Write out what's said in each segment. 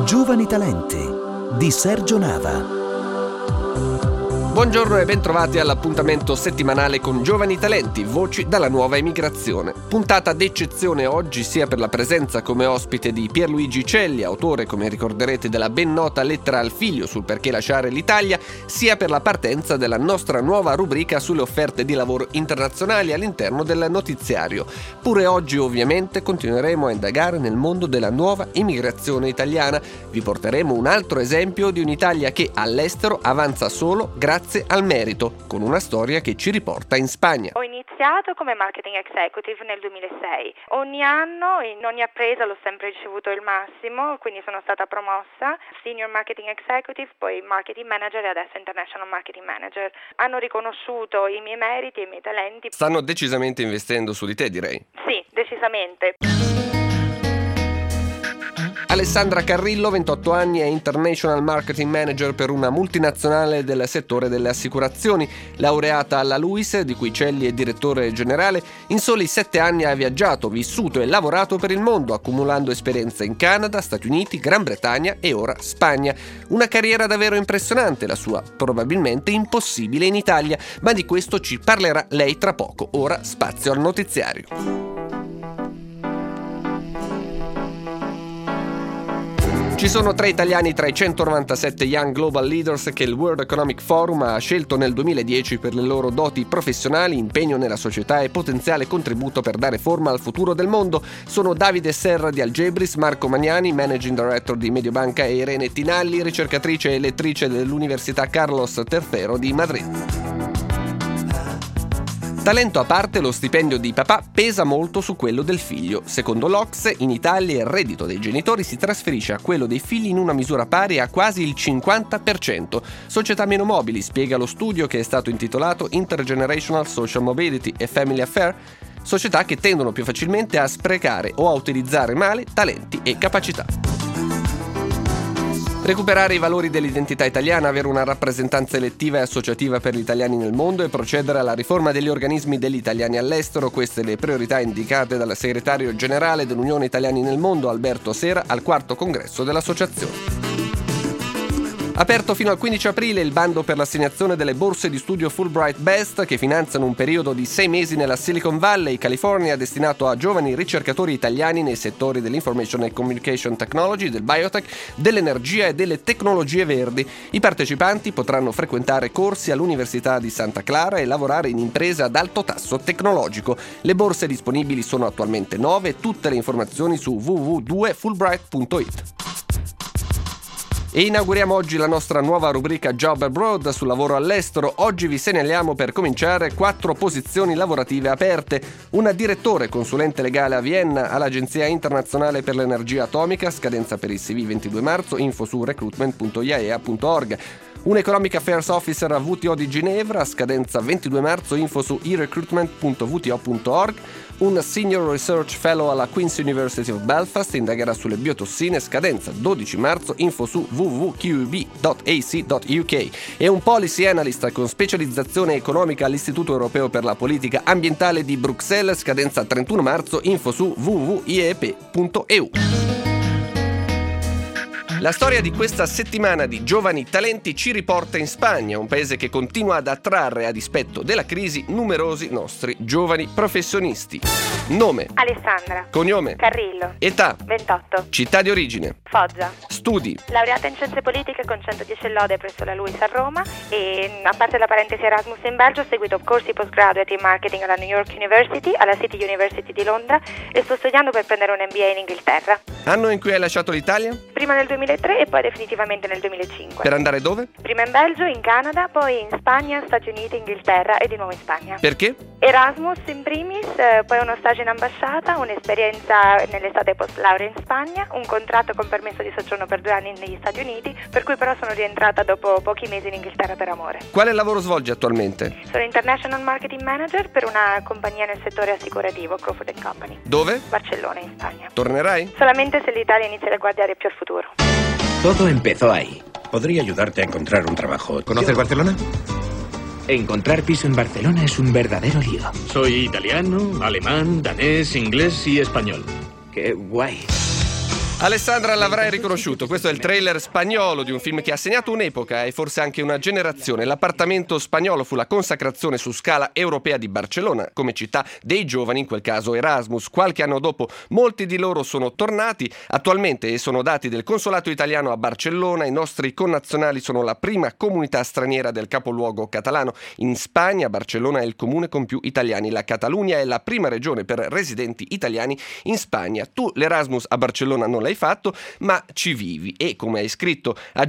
Giovani talenti di Sergio Nava. Buongiorno e bentrovati all'appuntamento settimanale con Giovani Talenti, voci dalla nuova emigrazione. Puntata d'eccezione oggi sia per la presenza come ospite di Pierluigi Celli, autore, come ricorderete, della ben nota Lettera al figlio sul perché lasciare l'Italia, sia per la partenza della nostra nuova rubrica sulle offerte di lavoro internazionali all'interno del notiziario. Pure oggi ovviamente continueremo a indagare nel mondo della nuova immigrazione italiana. Vi porteremo un altro esempio di un'Italia che all'estero avanza solo grazie al merito, con una storia che ci riporta in Spagna. Ho iniziato come marketing executive nel 2006. Ogni anno, in ogni appresa, l'ho sempre ricevuto il massimo, quindi sono stata promossa senior marketing executive, poi marketing manager e adesso international marketing manager. Hanno riconosciuto i miei meriti e i miei talenti. Stanno decisamente investendo su di te, direi. Sì, decisamente. Alessandra Carrillo, 28 anni, è International Marketing Manager per una multinazionale del settore delle assicurazioni. Laureata alla LUISS, di cui Celli è direttore generale, in soli 7 anni ha viaggiato, vissuto e lavorato per il mondo, accumulando esperienze in Canada, Stati Uniti, Gran Bretagna e ora Spagna. Una carriera davvero impressionante, la sua, probabilmente impossibile in Italia, ma di questo ci parlerà lei tra poco. Ora spazio al notiziario. Ci sono 3 italiani tra i 197 Young Global Leaders che il World Economic Forum ha scelto nel 2010 per le loro doti professionali, impegno nella società e potenziale contributo per dare forma al futuro del mondo. Sono Davide Serra di Algebris, Marco Magnani, Managing Director di Mediobanca, e Irene Tinalli, ricercatrice e lettrice dell'Università Carlos III di Madrid. Talento a parte, lo stipendio di papà pesa molto su quello del figlio. Secondo l'OCSE, in Italia il reddito dei genitori si trasferisce a quello dei figli in una misura pari a quasi il 50%. Società meno mobili, spiega lo studio che è stato intitolato Intergenerational Social Mobility e Family Affair, società che tendono più facilmente a sprecare o a utilizzare male talenti e capacità. Recuperare i valori dell'identità italiana, avere una rappresentanza elettiva e associativa per gli italiani nel mondo e procedere alla riforma degli organismi degli italiani all'estero, queste le priorità indicate dal segretario generale dell'Unione Italiani nel Mondo, Alberto Sera, al 4º congresso dell'associazione. Aperto fino al 15 aprile il bando per l'assegnazione delle borse di studio Fulbright Best, che finanziano un periodo di 6 mesi nella Silicon Valley, California, destinato a giovani ricercatori italiani nei settori dell'information and communication technology, del biotech, dell'energia e delle tecnologie verdi. I partecipanti potranno frequentare corsi all'Università di Santa Clara e lavorare in imprese ad alto tasso tecnologico. Le borse disponibili sono attualmente 9, tutte le informazioni su www.fulbright.it. E inauguriamo oggi la nostra nuova rubrica Job Abroad sul lavoro all'estero. Oggi vi segnaliamo per cominciare 4 posizioni lavorative aperte. Una direttore consulente legale a Vienna all'Agenzia Internazionale per l'Energia Atomica, scadenza per il CV 22 marzo, info su recruitment.iaea.org. Un Economic Affairs Officer a WTO di Ginevra, scadenza 22 marzo, info su erecruitment.wto.org. Un Senior Research Fellow alla Queen's University of Belfast, indagherà sulle biotossine, scadenza 12 marzo, info su www.qub.ac.uk. E un Policy Analyst con specializzazione economica all'Istituto Europeo per la Politica Ambientale di Bruxelles, scadenza 31 marzo, info su www.iep.eu. La storia di questa settimana di Giovani Talenti ci riporta in Spagna, un paese che continua ad attrarre, a dispetto della crisi, numerosi nostri giovani professionisti. Nome: Alessandra. Cognome: Carrillo. Età: 28. Città di origine: Foggia. Studi: Laureata in Scienze Politiche con 110 lode presso la LUISS a Roma e, a parte la parentesi Erasmus in Belgio, ho seguito corsi postgraduate in marketing alla New York University, alla City University di Londra e sto studiando per prendere un MBA in Inghilterra. Anno in cui hai lasciato l'Italia? Prima nel 2003 e poi definitivamente nel 2005. Per andare dove? Prima in Belgio, in Canada, poi in Spagna, Stati Uniti, Inghilterra e di nuovo in Spagna. Perché? Erasmus in primis, poi uno stage in ambasciata, un'esperienza nell'estate post laurea in Spagna, un contratto con permesso di soggiorno per 2 anni negli Stati Uniti, per cui però sono rientrata dopo pochi mesi in Inghilterra per amore. Quale lavoro svolgi attualmente? Sono International Marketing Manager per una compagnia nel settore assicurativo, Crawford & Company. Dove? Barcellona, in Spagna. Tornerai? Solamente se l'Italia inizia a guardare più al futuro. Todo empezó ahí. Podría ayudarte a encontrar un trabajo. ¿Conoces Barcelona? Encontrar piso en Barcelona es un verdadero lío. Soy italiano, alemán, danés, inglés y español. Qué guay. Alessandra, l'avrai riconosciuto, questo è il trailer spagnolo di un film che ha segnato un'epoca e forse anche una generazione. L'appartamento spagnolo fu la consacrazione su scala europea di Barcellona come città dei giovani, in quel caso Erasmus. Qualche anno dopo molti di loro sono tornati, attualmente sono dati del consolato italiano a Barcellona. I nostri connazionali sono la prima comunità straniera del capoluogo catalano. In Spagna Barcellona è il comune con più italiani, la Catalunya è la prima regione per residenti italiani in Spagna. Tu l'Erasmus a Barcellona non l'hai fatto, ma ci vivi e, come hai scritto a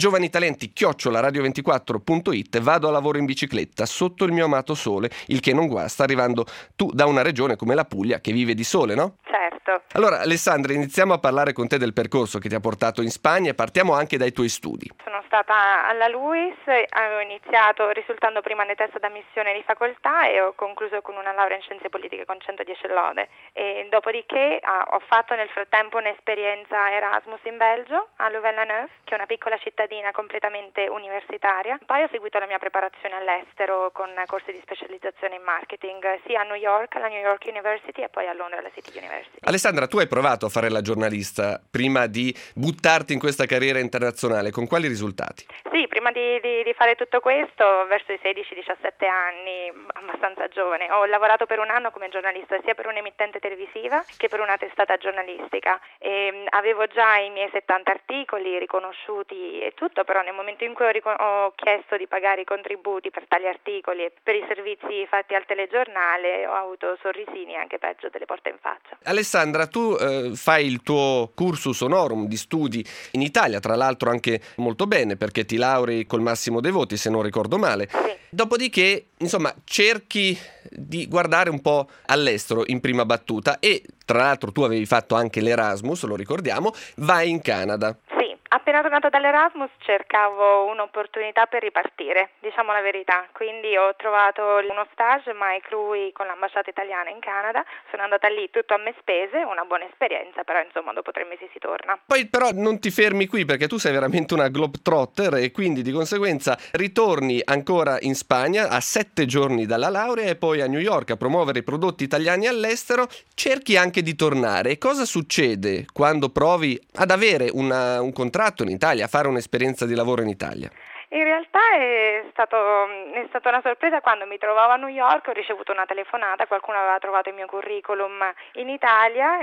giovanitalenti@radio24.it, vado a lavoro in bicicletta sotto il mio amato sole, il che non guasta, arrivando tu da una regione come la Puglia che vive di sole, no? Certo. Allora, Alessandra, iniziamo a parlare con te del percorso che ti ha portato in Spagna e partiamo anche dai tuoi studi. Sono stata alla LUISS, avevo iniziato risultando prima nel test d'ammissione di facoltà e ho concluso con una laurea in scienze politiche con 110 lode. E dopodiché ho fatto nel frattempo un'esperienza Erasmus in Belgio, a Louvain-la-Neuve, che è una piccola cittadina completamente universitaria. Poi ho seguito la mia preparazione all'estero con corsi di specializzazione in marketing, sia a New York, alla New York University, e poi a Londra, alla City University. Alessandra, tu hai provato a fare la giornalista prima di buttarti in questa carriera internazionale, con quali risultati? Sì, prima di fare tutto questo, verso i 16-17 anni, abbastanza giovane, ho lavorato per un anno come giornalista sia per un'emittente televisiva che per una testata giornalistica e avevo già i miei 70 articoli riconosciuti e tutto, però nel momento in cui ho chiesto di pagare i contributi per tali articoli e per i servizi fatti al telegiornale, ho avuto sorrisini, anche peggio, delle porte in faccia. Alessandra, tu fai il tuo cursus honorum di studi in Italia, tra l'altro anche molto bene, perché ti laurei col massimo dei voti, se non ricordo male. Sì. Dopodiché, insomma, cerchi di guardare un po' all'estero in prima battuta e, tra l'altro, tu avevi fatto anche l'Erasmus, lo ricordiamo, vai in Canada. Appena tornata dall'Erasmus cercavo un'opportunità per ripartire, diciamo la verità, quindi ho trovato uno stage Mike Lui con l'ambasciata italiana in Canada, sono andata lì tutto a me spese, una buona esperienza, però insomma dopo 3 mesi si torna. Poi però non ti fermi qui perché tu sei veramente una globetrotter e quindi di conseguenza ritorni ancora in Spagna a 7 giorni dalla laurea e poi a New York a promuovere i prodotti italiani all'estero. Cerchi anche di tornare. E cosa succede quando provi ad avere un contratto in Italia, a fare un'esperienza di lavoro in Italia? In realtà è stata una sorpresa quando mi trovavo a New York, ho ricevuto una telefonata, qualcuno aveva trovato il mio curriculum in Italia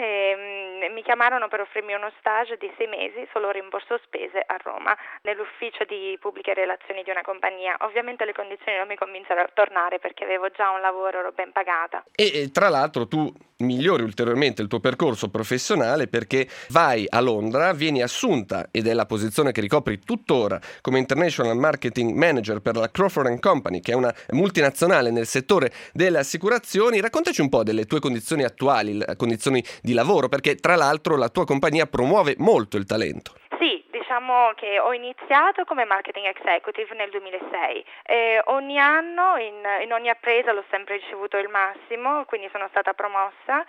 e mi chiamarono per offrirmi uno stage di 6 mesi, solo rimborso spese a Roma, nell'ufficio di pubbliche relazioni di una compagnia. Ovviamente le condizioni non mi convinsero a tornare perché avevo già un lavoro, ero ben pagata. E tra l'altro tu migliori ulteriormente il tuo percorso professionale perché vai a Londra, vieni assunta, ed è la posizione che ricopri tuttora, come International Marketing Manager per la Crawford & Company, che è una multinazionale nel settore delle assicurazioni. Raccontaci un po' delle tue condizioni attuali, condizioni di lavoro, perché tra l'altro la tua compagnia promuove molto il talento. Diciamo che ho iniziato come marketing executive nel 2006 e ogni anno in ogni appresa l'ho sempre ricevuto il massimo, quindi sono stata promossa.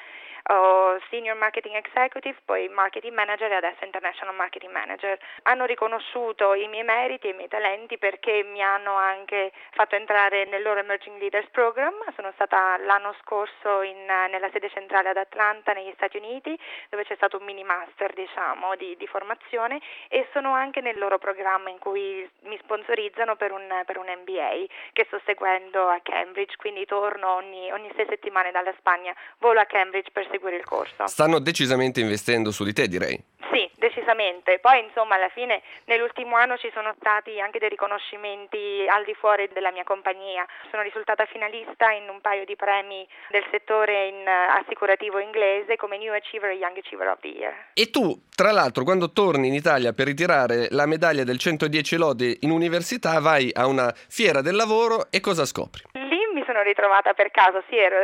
Senior Marketing Executive, poi Marketing Manager e adesso International Marketing Manager. Hanno riconosciuto i miei meriti e i miei talenti perché mi hanno anche fatto entrare nel loro Emerging Leaders Program. Sono stata l'anno scorso nella sede centrale ad Atlanta, negli Stati Uniti, dove c'è stato un mini master, diciamo, di formazione, e sono anche nel loro programma in cui mi sponsorizzano per un MBA che sto seguendo a Cambridge, quindi torno ogni 6 settimane dalla Spagna, volo a Cambridge per seguire il corso. Stanno decisamente investendo su di te, direi. Sì, decisamente. Poi insomma alla fine nell'ultimo anno ci sono stati anche dei riconoscimenti al di fuori della mia compagnia. Sono risultata finalista in un paio di premi del settore assicurativo inglese come New Achiever e Young Achiever of the Year. E tu, tra l'altro, quando torni in Italia per ritirare la medaglia del 110 lode in università, vai a una fiera del lavoro e cosa scopri? Mi sono ritrovata per caso, sì, ero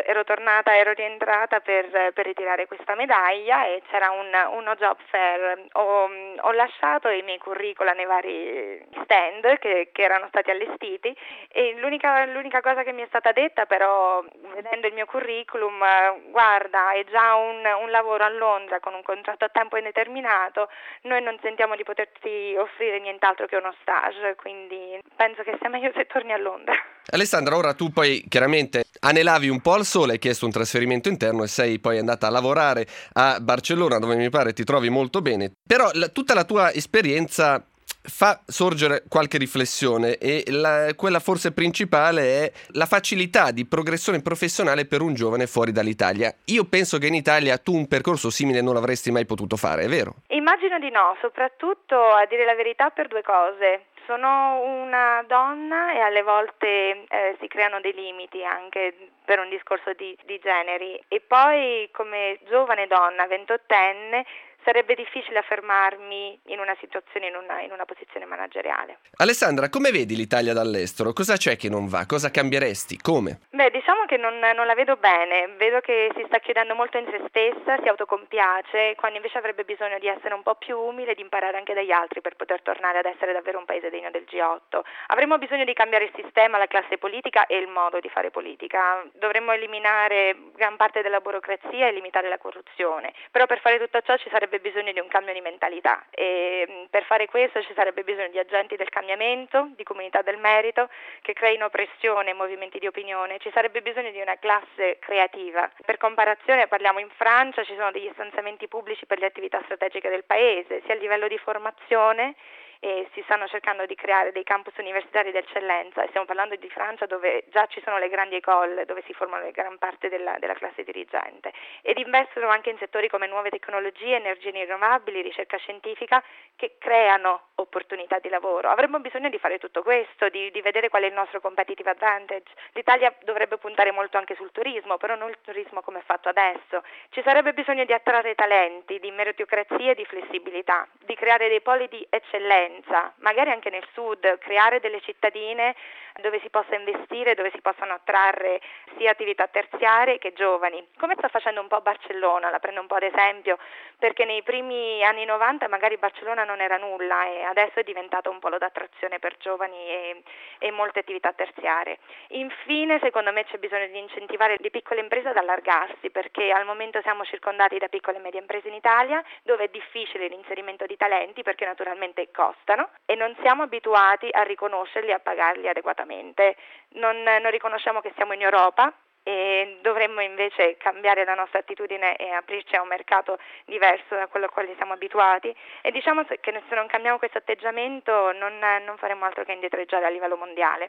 rientrata per ritirare questa medaglia e c'era uno job fair. Ho lasciato i miei curricula nei vari stand che erano stati allestiti e l'unica cosa che mi è stata detta, però, vedendo il mio curriculum, guarda, è già un lavoro a Londra con un contratto a tempo indeterminato, noi non sentiamo di poterti offrire nient'altro che uno stage, quindi penso che sia meglio se torni a Londra. Alessandra, ora tu poi chiaramente anelavi un po' al sole, hai chiesto un trasferimento interno e sei poi andata a lavorare a Barcellona, dove mi pare ti trovi molto bene. Però tutta la tua esperienza fa sorgere qualche riflessione e quella forse principale è la facilità di progressione professionale per un giovane fuori dall'Italia. Io penso che in Italia tu un percorso simile non l'avresti mai potuto fare, è vero? Immagino di no, soprattutto, a dire la verità, per due cose. Sono una donna e alle volte si creano dei limiti anche per un discorso di generi, e poi come giovane donna, 28enne, sarebbe difficile affermarmi in una situazione, in una posizione manageriale. Alessandra, come vedi l'Italia dall'estero? Cosa c'è che non va? Cosa cambieresti? Come? Beh, diciamo che non la vedo bene, vedo che si sta chiudendo molto in se stessa, si autocompiace, quando invece avrebbe bisogno di essere un po' più umile e di imparare anche dagli altri per poter tornare ad essere davvero un paese degno del G8. Avremmo bisogno di cambiare il sistema, la classe politica e il modo di fare politica. Dovremmo eliminare gran parte della burocrazia e limitare la corruzione, però per fare tutto ciò ci sarebbe bisogno di un cambio di mentalità, e per fare questo ci sarebbe bisogno di agenti del cambiamento, di comunità del merito che creino pressione e movimenti di opinione. Ci sarebbe bisogno di una classe creativa. Per comparazione, parliamo in Francia, ci sono degli stanziamenti pubblici per le attività strategiche del paese, sia a livello di formazione, e si stanno cercando di creare dei campus universitari d'eccellenza, e stiamo parlando di Francia dove già ci sono le grandi école dove si formano gran parte della classe dirigente, ed investono anche in settori come nuove tecnologie, energie rinnovabili, ricerca scientifica, che creano opportunità di lavoro. Avremmo bisogno di fare tutto questo, di vedere qual è il nostro competitive advantage. L'Italia dovrebbe puntare molto anche sul turismo, però non il turismo come è fatto adesso. Ci sarebbe bisogno di attrarre talenti, di meritocrazia e di flessibilità, di creare dei poli di eccellenza, magari anche nel sud, creare delle cittadine dove si possa investire, dove si possano attrarre sia attività terziarie che giovani, come sta facendo un po' Barcellona. La prendo un po' ad esempio perché nei primi anni 90 magari Barcellona non era nulla e adesso è diventato un polo d'attrazione per giovani e molte attività terziarie. Infine, secondo me c'è bisogno di incentivare le piccole imprese ad allargarsi, perché al momento siamo circondati da piccole e medie imprese in Italia, dove è difficile l'inserimento di talenti perché naturalmente costano e non siamo abituati a riconoscerli e a pagarli adeguatamente. Non riconosciamo che siamo in Europa e dovremmo invece cambiare la nostra attitudine e aprirci a un mercato diverso da quello a quale siamo abituati, e diciamo che se non cambiamo questo atteggiamento non faremo altro che indietreggiare a livello mondiale.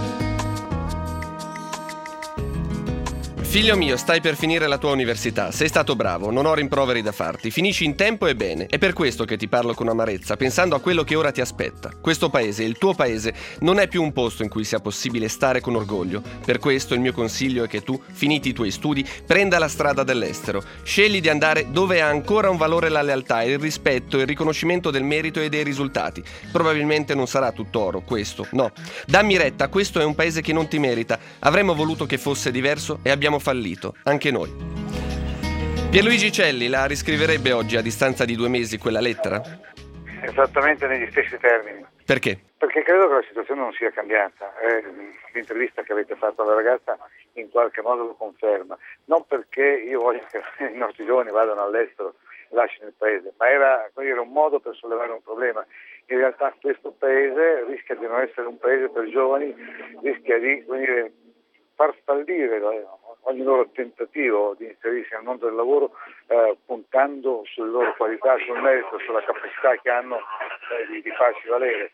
Figlio mio, stai per finire la tua università, sei stato bravo, non ho rimproveri da farti, finisci in tempo e bene. È per questo che ti parlo con amarezza, pensando a quello che ora ti aspetta. Questo paese, il tuo paese, non è più un posto in cui sia possibile stare con orgoglio. Per questo il mio consiglio è che tu, finiti i tuoi studi, prenda la strada dell'estero. Scegli di andare dove ha ancora un valore la lealtà, il rispetto, il riconoscimento del merito e dei risultati. Probabilmente non sarà tutto oro, questo, no. Dammi retta, questo è un paese che non ti merita. Avremmo voluto che fosse diverso e abbiamo fallito, anche noi. Pierluigi Celli la riscriverebbe oggi a distanza di 2 mesi quella lettera? Esattamente negli stessi termini. Perché? Perché credo che la situazione non sia cambiata. L'intervista che avete fatto alla ragazza in qualche modo lo conferma. Non perché io voglio che i nostri giovani vadano all'estero e lasciano il paese, ma era un modo per sollevare un problema. In realtà questo paese rischia di non essere un paese per giovani, rischia di far fallire ogni loro tentativo di inserirsi nel mondo del lavoro, puntando sulle loro qualità, sul merito, sulla capacità che hanno di farsi valere.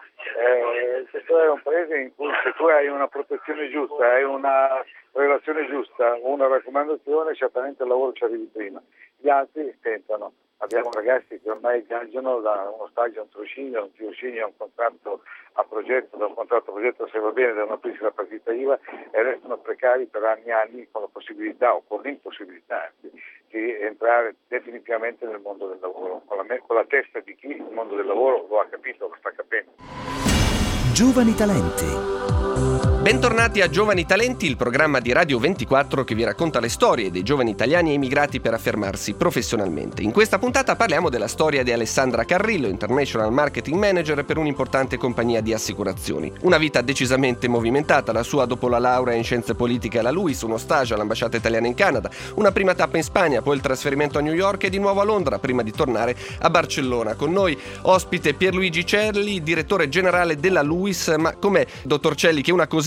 Questo è un paese in cui se tu hai una protezione giusta, hai una relazione giusta, una raccomandazione, certamente il lavoro ci arrivi prima. Gli altri tentano. Abbiamo ragazzi che ormai viaggiano da uno stage a un tirocinio, a un contratto a progetto, da un contratto a progetto se va bene, da una piccola partita IVA, e restano precari per anni e anni con la possibilità o con l'impossibilità di entrare definitivamente nel mondo del lavoro, con la testa di chi il mondo del lavoro lo ha capito, lo sta capendo. Giovani talenti. Bentornati a Giovani Talenti, il programma di Radio 24 che vi racconta le storie dei giovani italiani emigrati per affermarsi professionalmente. In questa puntata parliamo della storia di Alessandra Carrillo, International Marketing Manager per un'importante compagnia di assicurazioni. Una vita decisamente movimentata, la sua dopo la laurea in scienze politiche alla LUISS, uno stage all'ambasciata italiana in Canada, una prima tappa in Spagna, poi il trasferimento a New York e di nuovo a Londra prima di tornare a Barcellona. Con noi ospite Pierluigi Celli, direttore generale della LUISS. Ma com'è, dottor Celli, che una così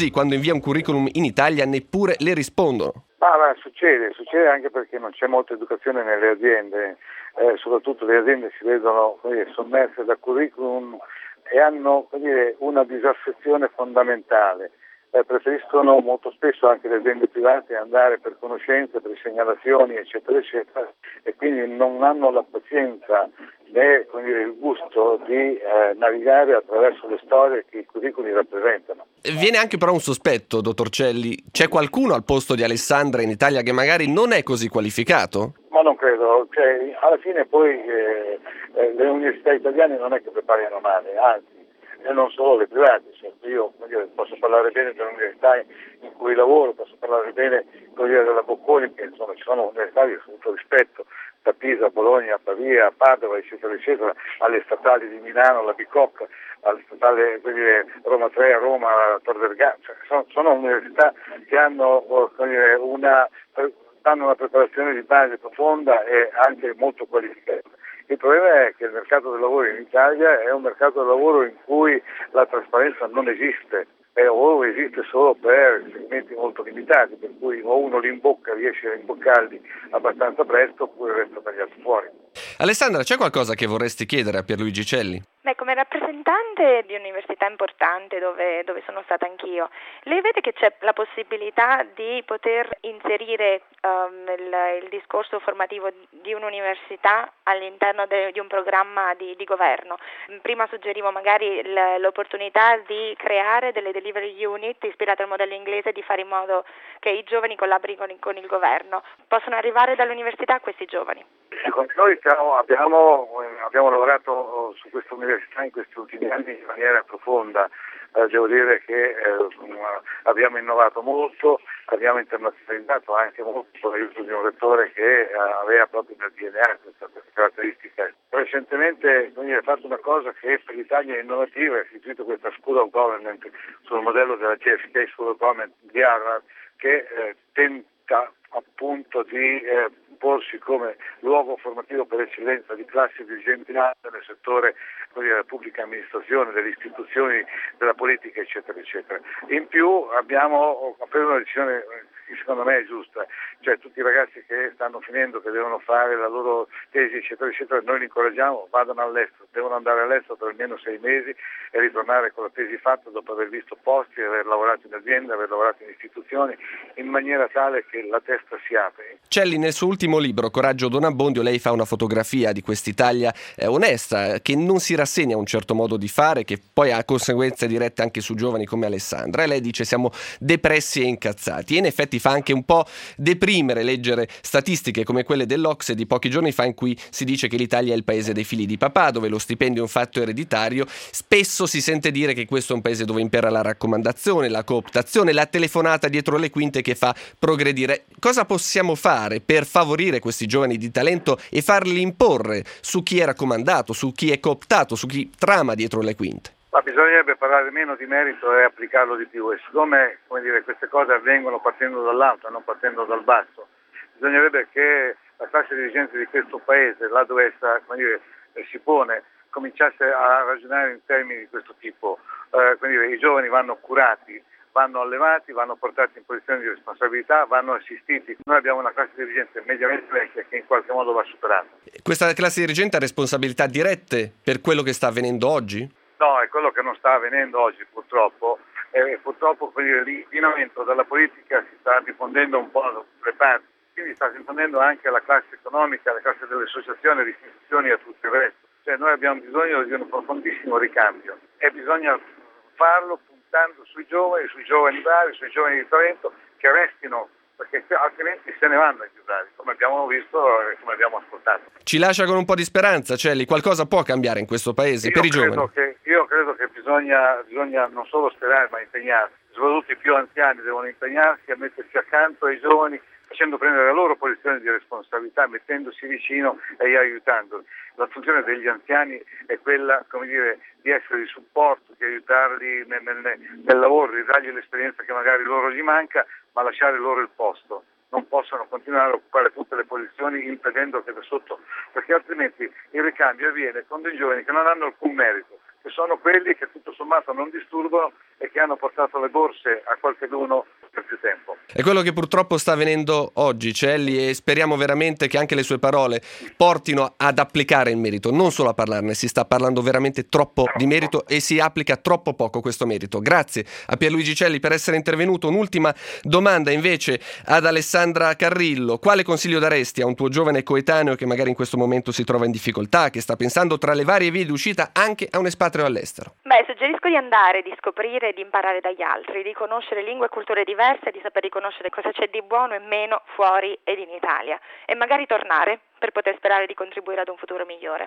poi quando invia un curriculum in Italia neppure le rispondono. Ma succede anche perché non c'è molta educazione nelle aziende, soprattutto le aziende si vedono sommerse da curriculum e hanno una disaffezione fondamentale. Preferiscono molto spesso anche le aziende private andare per conoscenze, per segnalazioni, eccetera, eccetera, e quindi non hanno la pazienza né il gusto di navigare attraverso le storie che i curricoli rappresentano. Viene anche però un sospetto, dottor Celli. C'è qualcuno al posto di Alessandra in Italia che magari non è così qualificato? Ma non credo, alla fine poi le università italiane non è che preparino male, anzi, e non solo le private, io posso parlare bene delle università in cui lavoro, posso parlare bene della Bocconi, che insomma ci sono università di assoluto rispetto, da Pisa a Bologna, a Pavia, a Padova, eccetera, eccetera, alle statali di Milano, la Bicocca, alle statali Roma 3, a Roma, a Tor Vergata, sono università che hanno danno una preparazione di base profonda e anche molto qualificata. Il problema è che il mercato del lavoro in Italia è un mercato del lavoro in cui la trasparenza non esiste, o esiste solo per segmenti molto limitati, per cui o uno li imbocca, riesce a imboccarli abbastanza presto, oppure resta tagliato fuori. Alessandra, c'è qualcosa che vorresti chiedere a Pierluigi Celli? Come rappresentante di un'università importante dove sono stata anch'io, lei vede che c'è la possibilità di poter inserire il discorso formativo di un'università all'interno di un programma di governo? Prima suggerivo magari l'opportunità di creare delle delivery unit ispirate al modello inglese, di fare in modo che i giovani collaborino con il governo. Possono arrivare dall'università questi giovani? Noi abbiamo lavorato su questa università in questi ultimi anni in maniera profonda. Devo dire che abbiamo innovato molto, abbiamo internazionalizzato anche molto con l'aiuto di un rettore che aveva proprio nel DNA questa caratteristica. Recentemente ha fatto una cosa che per l'Italia è innovativa, ha istituito questa School of Government sul modello della JFK School of Government di Harvard, che tenta appunto di porsi come luogo formativo per eccellenza di classi dirigenti nel settore della pubblica amministrazione, delle istituzioni, della politica, eccetera, eccetera. In più abbiamo preso una decisione che secondo me è giusta, cioè tutti i ragazzi che stanno finendo, che devono fare la loro tesi, eccetera, eccetera, noi li incoraggiamo, vadano all'estero, devono andare all'estero per almeno 6 mesi e ritornare con la tesi fatta dopo aver visto posti, aver lavorato in aziende, aver lavorato in istituzioni, in maniera tale che la testa si apre. Celli, nel suo ultimo libro, Coraggio Don Abbondio, lei fa una fotografia di quest'Italia onesta, che non si rassegna a un certo modo di fare, che poi ha conseguenze dirette anche su giovani come Alessandra, e lei dice siamo depressi e incazzati, e in effetti fa anche un po' deprimere leggere statistiche come quelle dell'Ocse di pochi giorni fa, in cui si dice che l'Italia è il paese dei figli di papà, dove lo stipendio è un fatto ereditario. Spesso si sente dire che questo è un paese dove impera la raccomandazione, la cooptazione, la telefonata dietro le quinte che fa progredire. Cosa possiamo fare per favorire questi giovani di talento e farli imporre su chi è raccomandato, su chi è cooptato, su chi trama dietro le quinte? Ma bisognerebbe parlare meno di merito e applicarlo di più, e siccome queste cose avvengono partendo dall'alto e non partendo dal basso, bisognerebbe che la classe dirigente di questo paese, là dove essa si pone, cominciasse a ragionare in termini di questo tipo. I giovani vanno curati, vanno allevati, vanno portati in posizioni di responsabilità, vanno assistiti. Noi abbiamo una classe dirigente mediamente vecchia che in qualche modo va superata. Questa classe dirigente ha responsabilità dirette per quello che sta avvenendo oggi? No, è quello che non sta avvenendo oggi purtroppo. Purtroppo l'inquinamento dalla politica si sta diffondendo un po' da tutte le parti, quindi sta diffondendo anche alla classe economica, alla classe delle associazioni, alle istituzioni e a tutto il resto. Cioè noi abbiamo bisogno di un profondissimo ricambio e bisogna farlo puntando sui giovani bravi, sui giovani di talento che restino, perché altrimenti se ne vanno i più bravi, come abbiamo visto e come abbiamo ascoltato. Ci lascia con un po' di speranza, Celli, qualcosa può cambiare in questo paese per i giovani? Io credo che bisogna non solo sperare ma impegnarsi, soprattutto i più anziani devono impegnarsi a mettersi accanto ai giovani, facendo prendere la loro posizione di responsabilità, mettendosi vicino e aiutandoli. La funzione degli anziani è quella, di essere di supporto, di aiutarli nel lavoro, di dargli l'esperienza che magari loro gli manca, ma lasciare loro il posto. Non possono continuare a occupare tutte le posizioni impedendo che da sotto, perché altrimenti il ricambio avviene con dei giovani che non hanno alcun merito, che sono quelli che tutto sommato non disturbano e che hanno portato le borse a qualcheduno per più tempo. È quello che purtroppo sta avvenendo oggi, Celli, e speriamo veramente che anche le sue parole portino ad applicare il merito, non solo a parlarne. Si sta parlando veramente troppo di merito e si applica troppo poco questo merito. Grazie a Pierluigi Celli per essere intervenuto. Un'ultima domanda invece ad Alessandra Carrillo: quale consiglio daresti a un tuo giovane coetaneo che magari in questo momento si trova in difficoltà, che sta pensando tra le varie vie di uscita anche a un espatrio all'estero? Suggerisco di andare, di scoprire e di imparare dagli altri, di conoscere lingue e culture diverse, di saper riconoscere cosa c'è di buono e meno fuori ed in Italia, e magari tornare per poter sperare di contribuire ad un futuro migliore.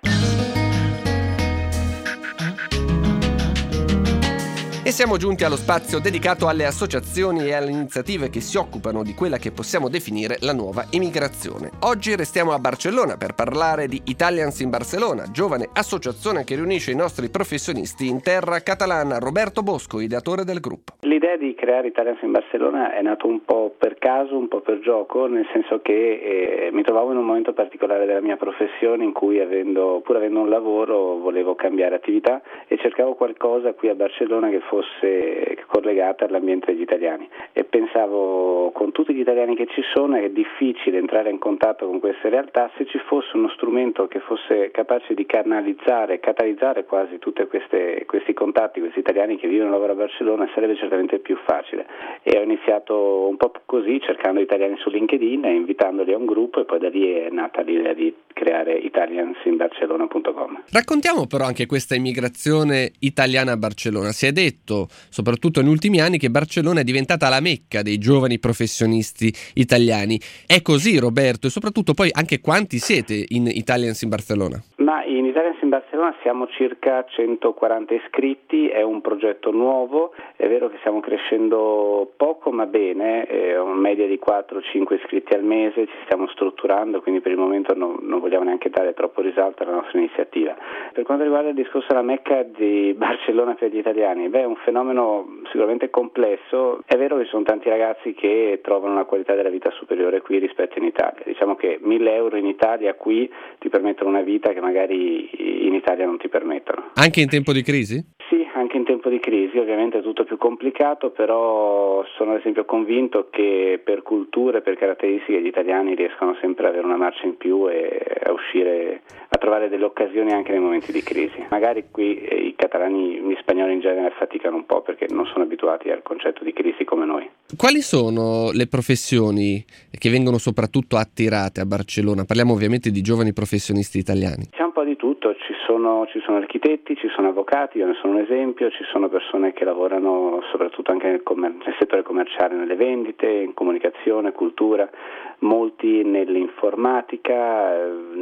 E siamo giunti allo spazio dedicato alle associazioni e alle iniziative che si occupano di quella che possiamo definire la nuova immigrazione. Oggi restiamo a Barcellona per parlare di Italians in Barcelona, giovane associazione che riunisce i nostri professionisti in terra catalana. Roberto Bosco, ideatore del gruppo. L'idea di creare Italians in Barcelona è nata un po' per caso, un po' per gioco, nel senso che mi trovavo in un momento particolare della mia professione in cui, pur avendo un lavoro, volevo cambiare attività e cercavo qualcosa qui a Barcellona che fosse collegata all'ambiente degli italiani, e pensavo, con tutti gli italiani che ci sono, è difficile entrare in contatto con queste realtà. Se ci fosse uno strumento che fosse capace di catalizzare quasi tutti questi contatti, questi italiani che vivono e lavorano a Barcellona, sarebbe certamente più facile. E ho iniziato un po' così, cercando italiani su LinkedIn e invitandoli a un gruppo, e poi da lì è nata l'idea di creare italiansinbarcelona.com. Raccontiamo però anche questa immigrazione italiana a Barcellona. Si è detto, soprattutto negli ultimi anni, che Barcellona è diventata la mecca dei giovani professionisti italiani. È così, Roberto? E soprattutto poi anche quanti siete in Italians in Barcelona? Ma in Italians in Barcelona siamo circa 140 iscritti, è un progetto nuovo, è vero che stiamo crescendo poco ma bene, una media di 4-5 iscritti al mese, ci stiamo strutturando, quindi per il momento non vogliamo neanche dare troppo risalto alla nostra iniziativa. Per quanto riguarda il discorso della mecca di Barcellona per gli italiani, è un fenomeno sicuramente complesso. È vero che ci sono tanti ragazzi che trovano una qualità della vita superiore qui rispetto in Italia. Diciamo che 1.000 euro in Italia qui ti permettono una vita che magari in Italia non ti permettono. Anche in tempo di crisi? Sì, anche in tempo di crisi, ovviamente è tutto più complicato, però sono ad esempio convinto che per culture, per caratteristiche, gli italiani riescono sempre ad avere una marcia in più e a uscire, a trovare delle occasioni anche nei momenti di crisi. Magari qui i catalani, gli spagnoli in genere faticano un po' perché non sono abituati al concetto di crisi come noi. Quali sono le professioni che vengono soprattutto attirate a Barcellona? Parliamo ovviamente di giovani professionisti italiani. C'è un po' di tutto, ci sono architetti, ci sono avvocati, io ne sono un esempio, ci sono persone che lavorano soprattutto anche nel settore commerciale, nelle vendite, in comunicazione, cultura, molti nell'informatica,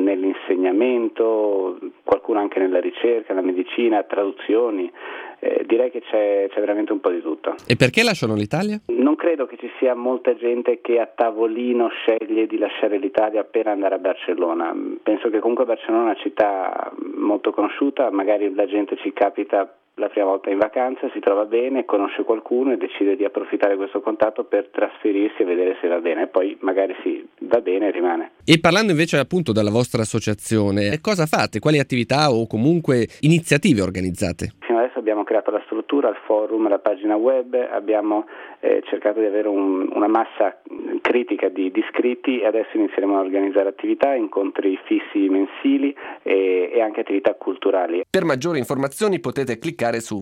nell'insegnamento, qualcuno anche nella ricerca, nella medicina, traduzioni. Direi che c'è veramente un po' di tutto. E perché lasciano l'Italia? Non credo che ci sia molta gente che a tavolino sceglie di lasciare l'Italia per andare a Barcellona. Penso che comunque Barcellona è una città molto conosciuta, magari la gente ci capita la prima volta in vacanza, si trova bene, conosce qualcuno e decide di approfittare di questo contatto per trasferirsi e vedere se va bene, e poi magari sì, va bene e rimane. E parlando invece appunto della vostra associazione, cosa fate? Quali attività o comunque iniziative organizzate? Fino adesso abbiamo creato la struttura, il forum, la pagina web, abbiamo cercato di avere una massa critica di iscritti, e adesso inizieremo a organizzare attività, incontri fissi mensili e anche attività culturali. Per maggiori informazioni potete cliccare su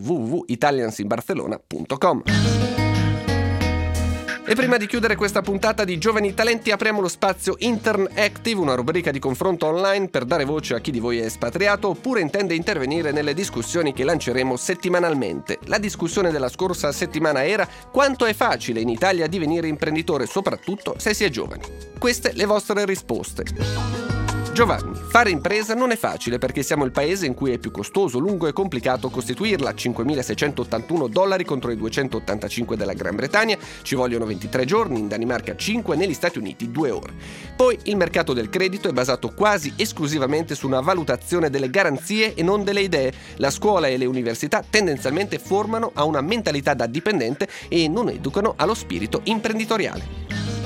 www.italiansinbarcelona.com. E prima di chiudere questa puntata di Giovani Talenti apriamo lo spazio Intern Active, una rubrica di confronto online per dare voce a chi di voi è espatriato oppure intende intervenire nelle discussioni che lanceremo settimanalmente. La discussione della scorsa settimana era: quanto è facile in Italia divenire imprenditore, soprattutto se si è giovani? Queste le vostre risposte. Giovanni, fare impresa non è facile perché siamo il paese in cui è più costoso, lungo e complicato costituirla, $5.681 contro i 285 della Gran Bretagna, ci vogliono 23 giorni, in Danimarca 5, negli Stati Uniti 2 ore. Poi il mercato del credito è basato quasi esclusivamente su una valutazione delle garanzie e non delle idee. La scuola e le università tendenzialmente formano a una mentalità da dipendente e non educano allo spirito imprenditoriale.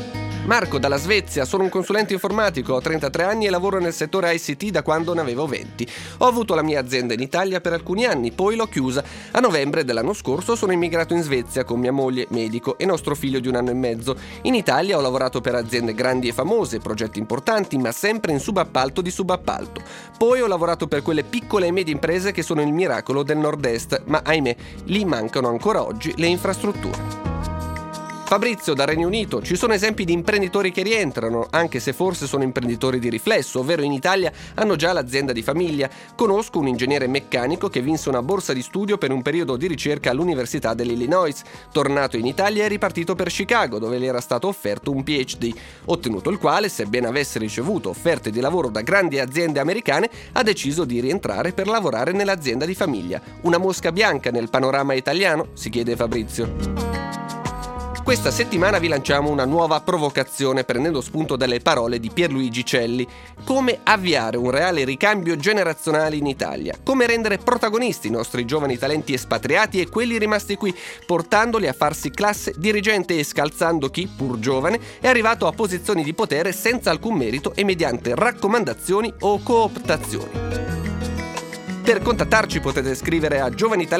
Marco dalla Svezia, sono un consulente informatico, ho 33 anni e lavoro nel settore ICT da quando ne avevo 20. Ho avuto la mia azienda in Italia per alcuni anni, poi l'ho chiusa. A novembre dell'anno scorso sono immigrato in Svezia con mia moglie, medico, e nostro figlio di 1 anno e mezzo. In Italia ho lavorato per aziende grandi e famose, progetti importanti, ma sempre in subappalto di subappalto. Poi ho lavorato per quelle piccole e medie imprese che sono il miracolo del Nord-Est, ma ahimè, lì mancano ancora oggi le infrastrutture. Fabrizio dal Regno Unito, ci sono esempi di imprenditori che rientrano, anche se forse sono imprenditori di riflesso, ovvero in Italia hanno già l'azienda di famiglia. Conosco un ingegnere meccanico che vinse una borsa di studio per un periodo di ricerca all'Università dell'Illinois. Tornato in Italia è ripartito per Chicago, dove le era stato offerto un PhD, ottenuto il quale, sebbene avesse ricevuto offerte di lavoro da grandi aziende americane, ha deciso di rientrare per lavorare nell'azienda di famiglia. Una mosca bianca nel panorama italiano? Si chiede Fabrizio. Questa settimana vi lanciamo una nuova provocazione prendendo spunto dalle parole di Pierluigi Celli. Come avviare un reale ricambio generazionale in Italia? Come rendere protagonisti i nostri giovani talenti espatriati e quelli rimasti qui, portandoli a farsi classe dirigente e scalzando chi, pur giovane, è arrivato a posizioni di potere senza alcun merito e mediante raccomandazioni o cooptazioni. Per contattarci potete scrivere a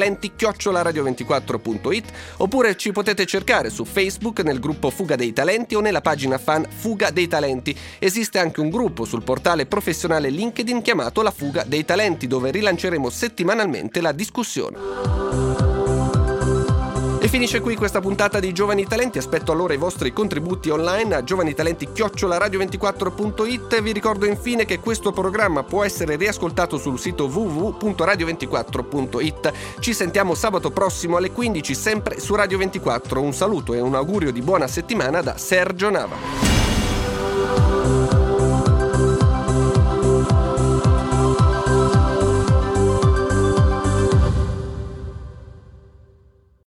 giovanitalenti@radio24.it oppure ci potete cercare su Facebook nel gruppo Fuga dei Talenti o nella pagina fan Fuga dei Talenti. Esiste anche un gruppo sul portale professionale LinkedIn chiamato La Fuga dei Talenti, dove rilanceremo settimanalmente la discussione. E finisce qui questa puntata di Giovani Talenti. Aspetto allora i vostri contributi online a giovanitalenti@radio24.it. Vi ricordo infine che questo programma può essere riascoltato sul sito www.radio24.it. Ci sentiamo sabato prossimo alle 15 sempre su Radio 24. Un saluto e un augurio di buona settimana da Sergio Nava.